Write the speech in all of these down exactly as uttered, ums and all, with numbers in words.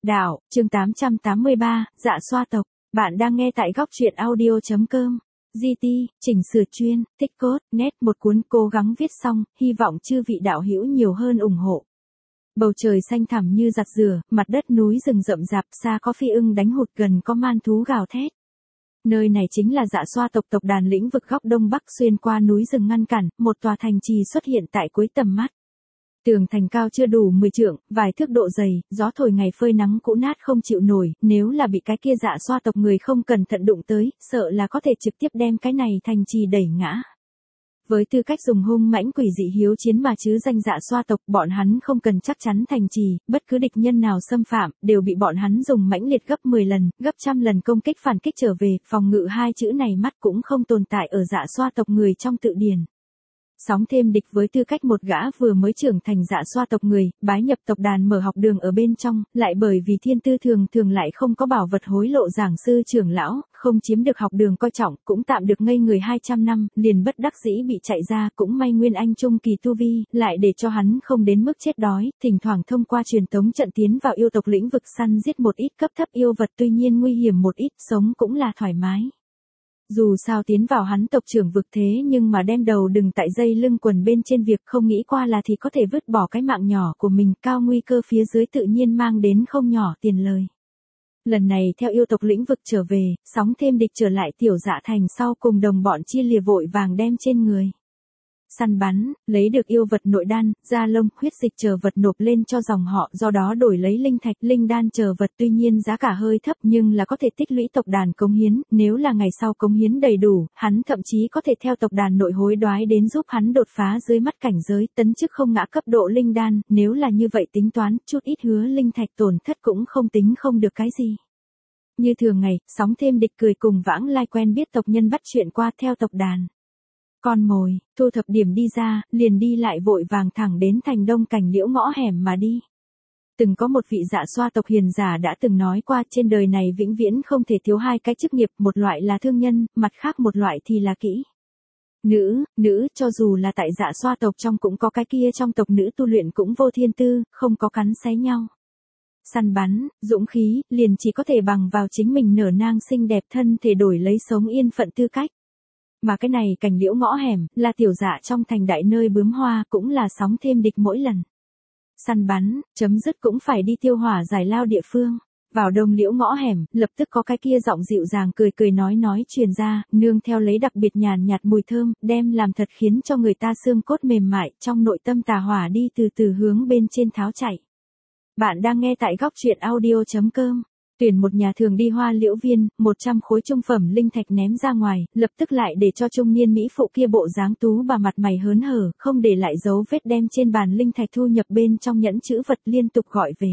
Đạo, chương tám trăm tám mươi ba, dạ xoa tộc. Bạn đang nghe tại góc truyện audio.com. giê tê, chỉnh sửa chuyên, tích cốt, net một cuốn cố gắng viết xong, hy vọng chư vị đạo hữu nhiều hơn ủng hộ. Bầu trời xanh thẳm như giặt rửa, mặt đất núi rừng rậm rạp, xa có phi ưng đánh hụt, gần có man thú gào thét. Nơi này chính là dạ xoa tộc tộc đàn lĩnh vực góc đông bắc, xuyên qua núi rừng ngăn cản, một tòa thành trì xuất hiện tại cuối tầm mắt. Tường thành cao chưa đủ mười trượng, vài thước độ dày, gió thổi ngày phơi nắng cũ nát không chịu nổi, nếu là bị cái kia dạ xoa tộc người không cẩn thận đụng tới, sợ là có thể trực tiếp đem cái này thành trì đẩy ngã. Với tư cách dùng hung mãnh quỷ dị hiếu chiến mà chứ danh dạ xoa tộc, bọn hắn không cần chắc chắn thành trì, bất cứ địch nhân nào xâm phạm, đều bị bọn hắn dùng mãnh liệt gấp mười lần, gấp trăm lần công kích phản kích trở về, phòng ngự hai chữ này mắt cũng không tồn tại ở dạ xoa tộc người trong tự điển. Sóng thêm địch với tư cách một gã vừa mới trưởng thành dạ xoa tộc người, bái nhập tộc đàn mở học đường ở bên trong, lại bởi vì thiên tư thường thường lại không có bảo vật hối lộ giảng sư trưởng lão, không chiếm được học đường coi trọng, cũng tạm được ngây người hai trăm năm, liền bất đắc dĩ bị chạy ra, cũng may Nguyên Anh trung kỳ tu vi, lại để cho hắn không đến mức chết đói, thỉnh thoảng thông qua truyền tống trận tiến vào yêu tộc lĩnh vực săn giết một ít cấp thấp yêu vật, tuy nhiên nguy hiểm một ít, sống cũng là thoải mái. Dù sao tiến vào hắn tộc trưởng vực thế nhưng mà đem đầu đừng tại dây lưng quần bên trên việc không nghĩ qua là thì có thể vứt bỏ cái mạng nhỏ của mình, cao nguy cơ phía dưới tự nhiên mang đến không nhỏ tiền lời. Lần này theo yêu tộc lĩnh vực trở về, sóng thêm địch trở lại tiểu dạ thành sau cùng đồng bọn chia lìa vội vàng đem trên người. Săn bắn, lấy được yêu vật nội đan, da lông, huyết dịch chờ vật nộp lên cho dòng họ, do đó đổi lấy linh thạch, linh đan chờ vật, tuy nhiên giá cả hơi thấp nhưng là có thể tích lũy tộc đàn cống hiến, nếu là ngày sau cống hiến đầy đủ, hắn thậm chí có thể theo tộc đàn nội hối đoái đến giúp hắn đột phá dưới mắt cảnh giới, tấn chức không ngã cấp độ linh đan, nếu là như vậy tính toán, chút ít hứa linh thạch tổn thất cũng không tính không được cái gì. Như thường ngày, sóng thêm địch cười cùng vãng lai quen biết tộc nhân bắt chuyện qua theo tộc đàn. Con mồi, thu thập điểm đi ra, liền đi lại vội vàng thẳng đến thành đông cảnh liễu ngõ hẻm mà đi. Từng có một vị dạ xoa tộc hiền giả đã từng nói qua, trên đời này vĩnh viễn không thể thiếu hai cái chức nghiệp, một loại là thương nhân, mặt khác một loại thì là kỹ. Nữ, nữ, cho dù là tại dạ xoa tộc trong cũng có cái kia trong tộc nữ tu luyện cũng vô thiên tư, không có cắn xé nhau. Săn bắn, dũng khí, liền chỉ có thể bằng vào chính mình nở nang xinh đẹp thân thể đổi lấy sống yên phận tư cách. Mà cái này cảnh liễu ngõ hẻm, là tiểu dạ trong thành đại nơi bướm hoa, cũng là sóng thêm địch mỗi lần. Săn bắn, chấm dứt cũng phải đi tiêu hỏa giải lao địa phương. Vào đông liễu ngõ hẻm, lập tức có cái kia giọng dịu dàng cười cười nói nói truyền ra, nương theo lấy đặc biệt nhàn nhạt mùi thơm, đem làm thật khiến cho người ta xương cốt mềm mại, trong nội tâm tà hỏa đi từ từ hướng bên trên tháo chạy. Bạn đang nghe tại góc truyện audio.com. Tuyển một nhà thường đi hoa liễu viên, một trăm khối trung phẩm linh thạch ném ra ngoài, lập tức lại để cho trung niên mỹ phụ kia bộ dáng tú bà mặt mày hớn hở, không để lại dấu vết đem trên bàn linh thạch thu nhập bên trong nhẫn chữ vật liên tục gọi về.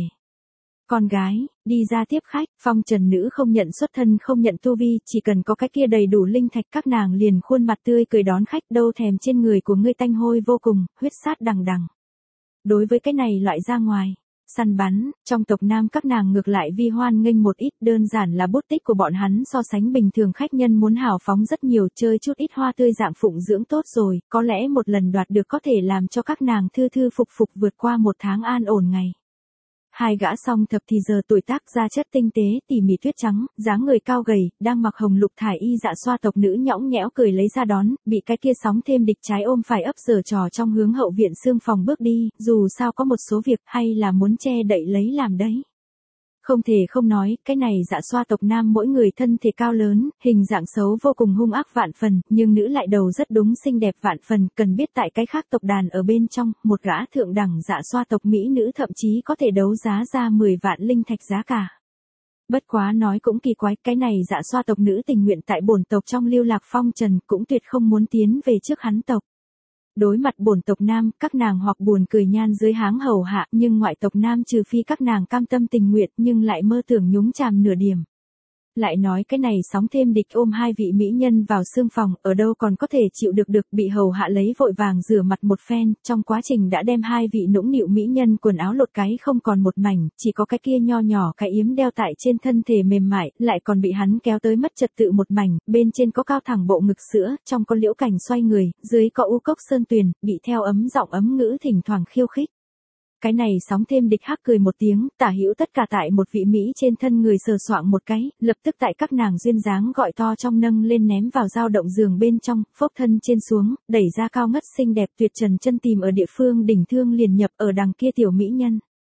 Con gái, đi ra tiếp khách, phong trần nữ không nhận xuất thân không nhận tu vi, chỉ cần có cái kia đầy đủ linh thạch các nàng liền khuôn mặt tươi cười đón khách, đâu thèm trên người của ngươi tanh hôi vô cùng, huyết sát đằng đằng. Đối với cái này loại ra ngoài. Săn bắn, trong tộc nam các nàng ngược lại vi hoan nghênh một ít, đơn giản là bút tích của bọn hắn so sánh bình thường khách nhân muốn hào phóng rất nhiều, chơi chút ít hoa tươi dạng phụng dưỡng tốt rồi, có lẽ một lần đoạt được có thể làm cho các nàng thư thư phục phục vượt qua một tháng an ổn ngày. Hai gã song thập thì giờ tuổi tác da chất tinh tế, tỉ mỉ tuyết trắng, dáng người cao gầy, đang mặc hồng lục thải y dạ xoa tộc nữ nhõng nhẽo cười lấy ra đón, bị cái kia sóng thêm địch trái ôm phải ấp giở trò trong hướng hậu viện xương phòng bước đi, dù sao có một số việc hay là muốn che đậy lấy làm đấy. Không thể không nói, cái này dạ xoa tộc nam mỗi người thân thể cao lớn, hình dạng xấu vô cùng hung ác vạn phần, nhưng nữ lại đầu rất đúng xinh đẹp vạn phần, cần biết tại cái khác tộc đàn ở bên trong, một gã thượng đẳng dạ xoa tộc mỹ nữ thậm chí có thể đấu giá ra mười vạn linh thạch giá cả. Bất quá nói cũng kỳ quái, cái này dạ xoa tộc nữ tình nguyện tại bổn tộc trong lưu lạc phong trần, cũng tuyệt không muốn tiến về trước hắn tộc. Đối mặt bổn tộc nam, các nàng hoặc buồn cười nhan dưới háng hầu hạ, nhưng ngoại tộc nam trừ phi các nàng cam tâm tình nguyện nhưng lại mơ tưởng nhúng chàm nửa điểm. Lại nói cái này sóng thêm địch ôm hai vị mỹ nhân vào xương phòng, ở đâu còn có thể chịu được được, bị hầu hạ lấy vội vàng rửa mặt một phen, trong quá trình đã đem hai vị nũng nịu mỹ nhân quần áo lột cái không còn một mảnh, chỉ có cái kia nho nhỏ cái yếm đeo tại trên thân thể mềm mại, lại còn bị hắn kéo tới mất trật tự một mảnh, bên trên có cao thẳng bộ ngực sữa, trong có liễu cảnh xoay người, dưới có u cốc sơn tuyền, bị theo ấm giọng ấm ngữ thỉnh thoảng khiêu khích. Cái này sóng thêm địch hắc cười một tiếng, tả hữu tất cả tại một vị Mỹ trên thân người sờ soạng một cái, lập tức tại các nàng duyên dáng gọi to trong nâng lên ném vào dao động giường bên trong, phốc thân trên xuống, đẩy ra cao ngất xinh đẹp tuyệt trần chân tìm ở địa phương đỉnh thương liền nhập ở đằng kia tiểu mỹ nhân.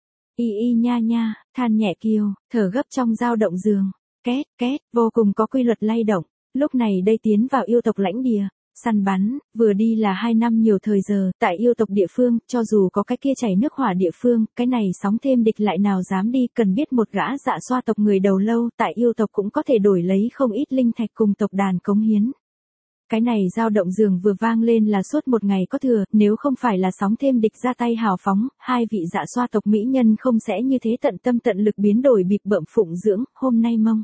Y y nha nha, than nhẹ kiều, thở gấp trong dao động giường, két, két, vô cùng có quy luật lay động, lúc này đây tiến vào yêu tộc lãnh địa. Săn bắn, vừa đi là hai năm nhiều thời giờ, tại yêu tộc địa phương, cho dù có cái kia chảy nước hỏa địa phương, cái này sóng thêm địch lại nào dám đi, cần biết một gã dạ xoa tộc người đầu lâu, tại yêu tộc cũng có thể đổi lấy không ít linh thạch cùng tộc đàn cống hiến. Cái này dao động giường vừa vang lên là suốt một ngày có thừa, nếu không phải là sóng thêm địch ra tay hào phóng, hai vị dạ xoa tộc mỹ nhân không sẽ như thế tận tâm tận lực biến đổi bịp bợm phụng dưỡng, hôm nay mông.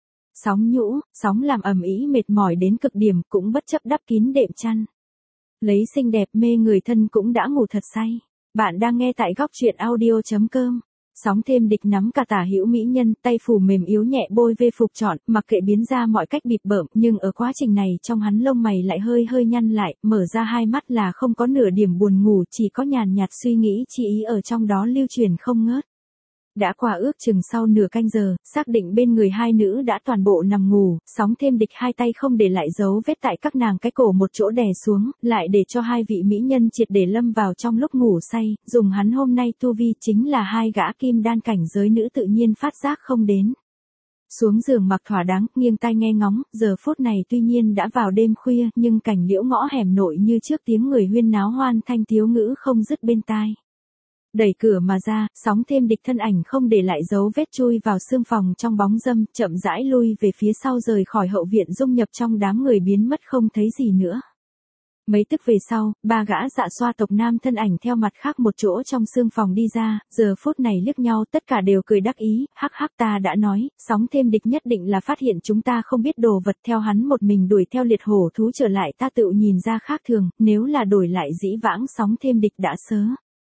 Sóng nhũ, sóng làm ầm ĩ mệt mỏi đến cực điểm cũng bất chấp đắp kín đệm chăn. Lấy xinh đẹp mê người thân cũng đã ngủ thật say. Bạn đang nghe tại góc truyện audio chấm com. Sóng thêm địch nắm cả tả hữu mỹ nhân, tay phủ mềm yếu nhẹ bôi về phục trọn, mặc kệ biến ra mọi cách bịp bợm, nhưng ở quá trình này trong hắn lông mày lại hơi hơi nhăn lại, mở ra hai mắt là không có nửa điểm buồn ngủ, chỉ có nhàn nhạt suy nghĩ chi ý ở trong đó lưu truyền không ngớt. Đã qua ước chừng sau nửa canh giờ, xác định bên người hai nữ đã toàn bộ nằm ngủ, sóng thêm địch hai tay không để lại dấu vết tại các nàng cái cổ một chỗ đè xuống, lại để cho hai vị mỹ nhân triệt để lâm vào trong lúc ngủ say, dùng hắn hôm nay tu vi chính là hai gã kim đan cảnh giới nữ tự nhiên phát giác không đến. Xuống giường mặc thỏa đáng, nghiêng tai nghe ngóng, giờ phút này tuy nhiên đã vào đêm khuya, nhưng cảnh liễu ngõ hẻm nội như trước tiếng người huyên náo hoan thanh thiếu ngữ không dứt bên tai. Đẩy cửa mà ra, sóng thêm địch thân ảnh không để lại dấu vết chui vào xương phòng trong bóng dâm, chậm rãi lui về phía sau rời khỏi hậu viện dung nhập trong đám người biến mất không thấy gì nữa. Mấy tức về sau, ba gã dạ xoa tộc nam thân ảnh theo mặt khác một chỗ trong xương phòng đi ra, giờ phút này liếc nhau tất cả đều cười đắc ý, hắc hắc ta đã nói, sóng thêm địch nhất định là phát hiện chúng ta không biết đồ vật theo hắn một mình đuổi theo liệt hổ thú trở lại ta tự nhìn ra khác thường, nếu là đổi lại dĩ vãng sóng thêm địch đã sớ.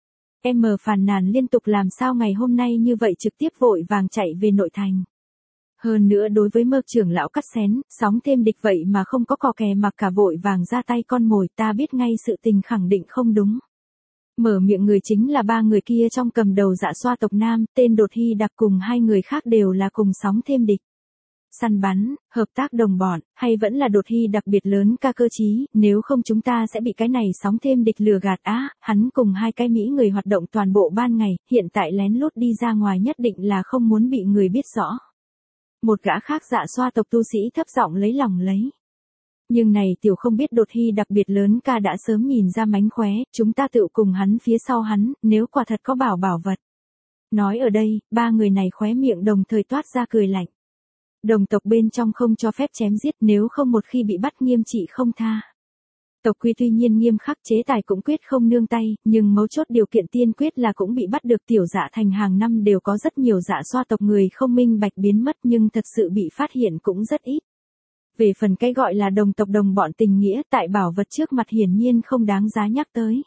Em mờ phàn nàn liên tục làm sao ngày hôm nay như vậy trực tiếp vội vàng chạy về nội thành. Hơn nữa đối với mơ trưởng lão cắt xén, sóng thêm địch vậy mà không có cò kè mặc cả vội vàng ra tay con mồi ta biết ngay sự tình khẳng định không đúng. Mở miệng người chính là ba người kia trong cầm đầu dạ xoa tộc nam, tên đột hy đặc cùng hai người khác đều là cùng sóng thêm địch. Săn bắn, hợp tác đồng bọn, hay vẫn là đột hy đặc biệt lớn ca cơ chí, nếu không chúng ta sẽ bị cái này sóng thêm địch lừa gạt á, hắn cùng hai cái Mỹ người hoạt động toàn bộ ban ngày, hiện tại lén lút đi ra ngoài nhất định là không muốn bị người biết rõ. Một gã khác dạ xoa tộc tu sĩ thấp giọng lấy lòng lấy. Nhưng này tiểu không biết đột hy đặc biệt lớn ca đã sớm nhìn ra mánh khóe, chúng ta tự cùng hắn phía sau hắn, nếu quả thật có bảo bảo vật. Nói ở đây, ba người này khóe miệng đồng thời toát ra cười lạnh. Đồng tộc bên trong không cho phép chém giết nếu không một khi bị bắt nghiêm trị không tha. Tộc quy tuy nhiên nghiêm khắc chế tài cũng quyết không nương tay, nhưng mấu chốt điều kiện tiên quyết là cũng bị bắt được tiểu dạ thành hàng năm đều có rất nhiều dạ xoa tộc người không minh bạch biến mất nhưng thật sự bị phát hiện cũng rất ít. Về phần cái gọi là đồng tộc đồng bọn tình nghĩa tại bảo vật trước mặt hiển nhiên không đáng giá nhắc tới.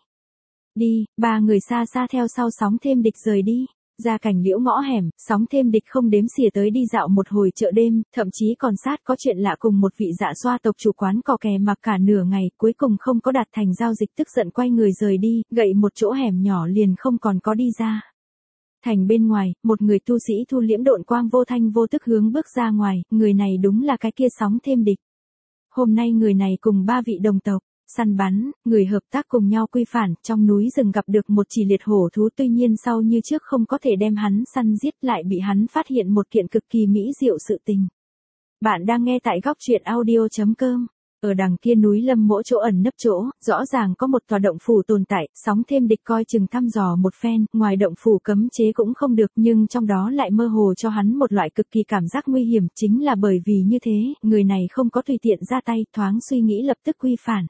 Đi, ba người xa xa theo sau sóng thêm địch rời đi. Ra cảnh liễu ngõ hẻm, sóng thêm địch không đếm xỉa tới đi dạo một hồi chợ đêm, thậm chí còn sát có chuyện lạ cùng một vị dạ xoa tộc chủ quán cò kè mặc cả nửa ngày, cuối cùng không có đạt thành giao dịch tức giận quay người rời đi, gậy một chỗ hẻm nhỏ liền không còn có đi ra. Thành bên ngoài, một người tu sĩ thu liễm độn quang vô thanh vô tức hướng bước ra ngoài, người này đúng là cái kia sóng thêm địch. Hôm nay người này cùng ba vị đồng tộc. Săn bắn, người hợp tác cùng nhau quy phản, trong núi rừng gặp được một chỉ liệt hổ thú tuy nhiên sau như trước không có thể đem hắn săn giết lại bị hắn phát hiện một kiện cực kỳ mỹ diệu sự tình. Bạn đang nghe tại góc truyện audio chấm com. Ở đằng kia núi lâm mỗi chỗ ẩn nấp chỗ, rõ ràng có một tòa động phủ tồn tại, sóng thêm địch coi chừng thăm dò một phen, ngoài động phủ cấm chế cũng không được nhưng trong đó lại mơ hồ cho hắn một loại cực kỳ cảm giác nguy hiểm chính là bởi vì như thế, người này không có tùy tiện ra tay, thoáng suy nghĩ lập tức quy phản.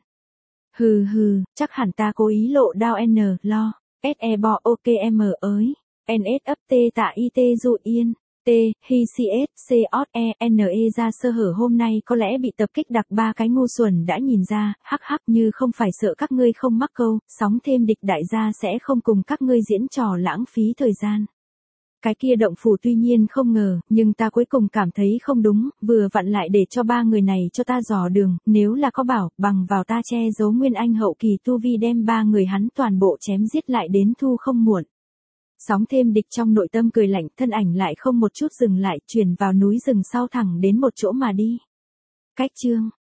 Hừ hừ, chắc hẳn ta cố ý lộ đao n, lo, se bo okm ới, ns ấp t tạ it dụ yên, t, hi cs, cot e, ne ra sơ hở hôm nay có lẽ bị tập kích đặc ba cái ngu xuẩn đã nhìn ra, hắc hắc như không phải sợ các ngươi không mắc câu, sóng thêm địch đại gia sẽ không cùng các ngươi diễn trò lãng phí thời gian. Cái kia động phủ tuy nhiên không ngờ, nhưng ta cuối cùng cảm thấy không đúng, vừa vặn lại để cho ba người này cho ta dò đường, nếu là có bảo, bằng vào ta che giấu nguyên anh hậu kỳ tu vi đem ba người hắn toàn bộ chém giết lại đến thu không muộn. Sóng thêm địch trong nội tâm cười lạnh, thân ảnh lại không một chút dừng lại, chuyển vào núi rừng sau thẳng đến một chỗ mà đi. Cách chương